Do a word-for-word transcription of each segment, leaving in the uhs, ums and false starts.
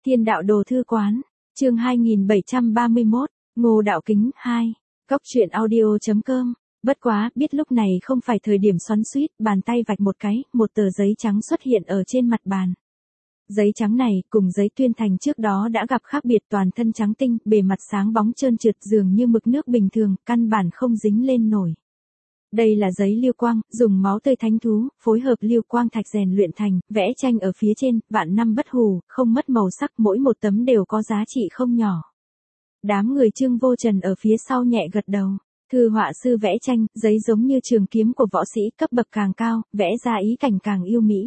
Thiên đạo đồ thư quán, chương hai nghìn bảy trăm ba mươi mốt, Ngô Đạo Kính hai, Cóc truyện audio chấm com. Bất quá, biết lúc này không phải thời điểm xoắn xuýt, bàn tay vạch một cái, một tờ giấy trắng xuất hiện ở trên mặt bàn. Giấy trắng này, cùng giấy tuyên thành trước đó đã gặp khác biệt, toàn thân trắng tinh, bề mặt sáng bóng trơn trượt dường như mực nước bình thường, căn bản không dính lên nổi. Đây là giấy lưu quang, dùng máu tươi thánh thú, phối hợp lưu quang thạch rèn luyện thành, vẽ tranh ở phía trên, vạn năm bất hủ, không mất màu sắc, mỗi một tấm đều có giá trị không nhỏ. Đám người Trương Vô Trần ở phía sau nhẹ gật đầu. Thư họa sư vẽ tranh, giấy giống như trường kiếm của võ sĩ, cấp bậc càng cao, vẽ ra ý cảnh càng yêu mỹ.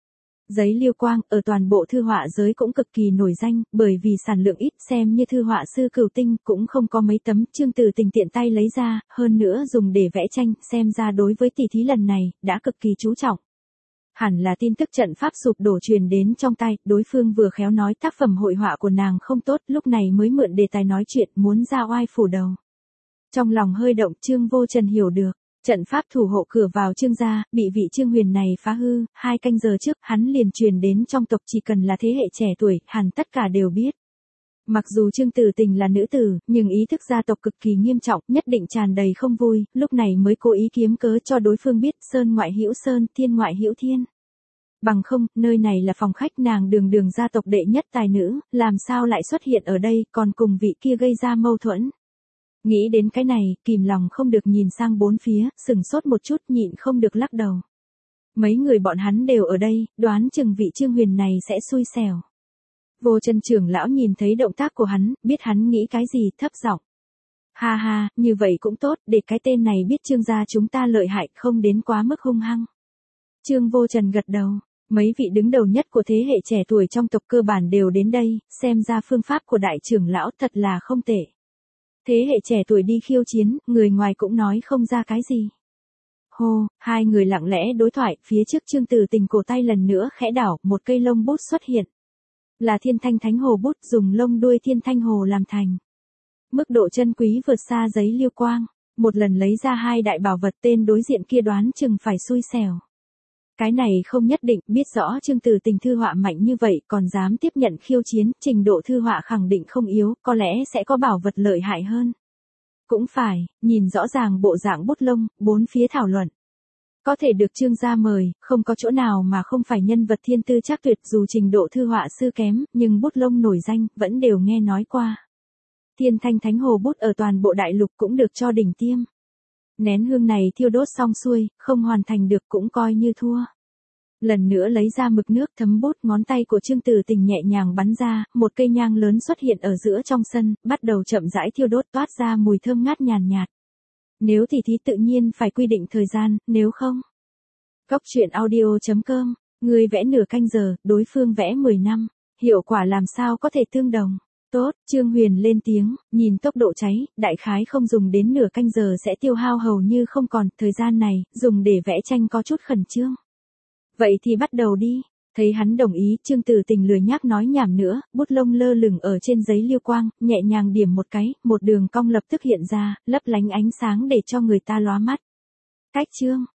Giấy lưu quang, ở toàn bộ thư họa giới cũng cực kỳ nổi danh, bởi vì sản lượng ít, xem như thư họa sư cửu tinh, cũng không có mấy tấm, Trương Tử Tình tiện tay lấy ra, hơn nữa dùng để vẽ tranh, xem ra đối với tỷ thí lần này, đã cực kỳ chú trọng. Hẳn là tin tức trận pháp sụp đổ truyền đến trong tai, đối phương vừa khéo nói tác phẩm hội họa của nàng không tốt, lúc này mới mượn đề tài nói chuyện, muốn ra oai phủ đầu. Trong lòng hơi động, Trương Vô Trần hiểu được. Trận pháp thủ hộ cửa vào Trương gia, bị vị Trương Huyền này phá hư, hai canh giờ trước, hắn liền truyền đến trong tộc, chỉ cần là thế hệ trẻ tuổi, hẳn tất cả đều biết. Mặc dù Trương Tử Tình là nữ tử, nhưng ý thức gia tộc cực kỳ nghiêm trọng, nhất định tràn đầy không vui, lúc này mới cố ý kiếm cớ cho đối phương biết, sơn ngoại hữu sơn, thiên ngoại hữu thiên. Bằng không, nơi này là phòng khách, nàng đường đường gia tộc đệ nhất tài nữ, làm sao lại xuất hiện ở đây, còn cùng vị kia gây ra mâu thuẫn. Nghĩ đến cái này, kìm lòng không được nhìn sang bốn phía, sừng sốt một chút, nhịn không được lắc đầu. Mấy người bọn hắn đều ở đây, đoán chừng vị Trương Huyền này sẽ xui xẻo. Vô Trần trưởng lão nhìn thấy động tác của hắn, biết hắn nghĩ cái gì, thấp giọng. Ha ha, như vậy cũng tốt, để cái tên này biết Trương gia chúng ta lợi hại, không đến quá mức hung hăng. Trương Vô Trần gật đầu. Mấy vị đứng đầu nhất của thế hệ trẻ tuổi trong tộc cơ bản đều đến đây, xem ra phương pháp của đại trưởng lão thật là không tệ. Thế hệ trẻ tuổi đi khiêu chiến, người ngoài cũng nói không ra cái gì. Hô, hai người lặng lẽ đối thoại, phía trước Trương Tử Tình cổ tay lần nữa khẽ đảo, một cây lông bút xuất hiện. Là Thiên Thanh Thánh Hồ bút, dùng lông đuôi Thiên Thanh Hồ làm thành. Mức độ chân quý vượt xa giấy lưu quang, một lần lấy ra hai đại bảo vật, tên đối diện kia đoán chừng phải xui xẻo. Cái này không nhất định, biết rõ Trương Tử Tình thư họa mạnh như vậy, còn dám tiếp nhận khiêu chiến, trình độ thư họa khẳng định không yếu, có lẽ sẽ có bảo vật lợi hại hơn. Cũng phải, nhìn rõ ràng bộ dạng bút lông, bốn phía thảo luận. Có thể được Trương gia mời, không có chỗ nào mà không phải nhân vật thiên tư chắc tuyệt, dù trình độ thư họa sư kém, nhưng bút lông nổi danh, vẫn đều nghe nói qua. Thiên Thanh Thánh Hồ bút ở toàn bộ đại lục cũng được cho đỉnh tiêm. Nén hương này thiêu đốt xong xuôi, không hoàn thành được cũng coi như thua. Lần nữa lấy ra mực nước thấm bút, ngón tay của Trương Tử Tình nhẹ nhàng bắn ra, một cây nhang lớn xuất hiện ở giữa trong sân, bắt đầu chậm rãi thiêu đốt, toát ra mùi thơm ngát nhàn nhạt. Nếu thì thí tự nhiên phải quy định thời gian, nếu không. Cóc truyện audio chấm com, người vẽ nửa canh giờ, đối phương vẽ mười năm, hiệu quả làm sao có thể tương đồng. Tốt, Trương Huyền lên tiếng, nhìn tốc độ cháy, đại khái không dùng đến nửa canh giờ sẽ tiêu hao hầu như không còn, thời gian này, dùng để vẽ tranh có chút khẩn trương. Vậy thì bắt đầu đi, thấy hắn đồng ý, Trương Tử Tình lười nhác nói nhảm nữa, bút lông lơ lửng ở trên giấy lưu quang, nhẹ nhàng điểm một cái, một đường cong lập tức hiện ra, lấp lánh ánh sáng để cho người ta lóa mắt. Cách chương,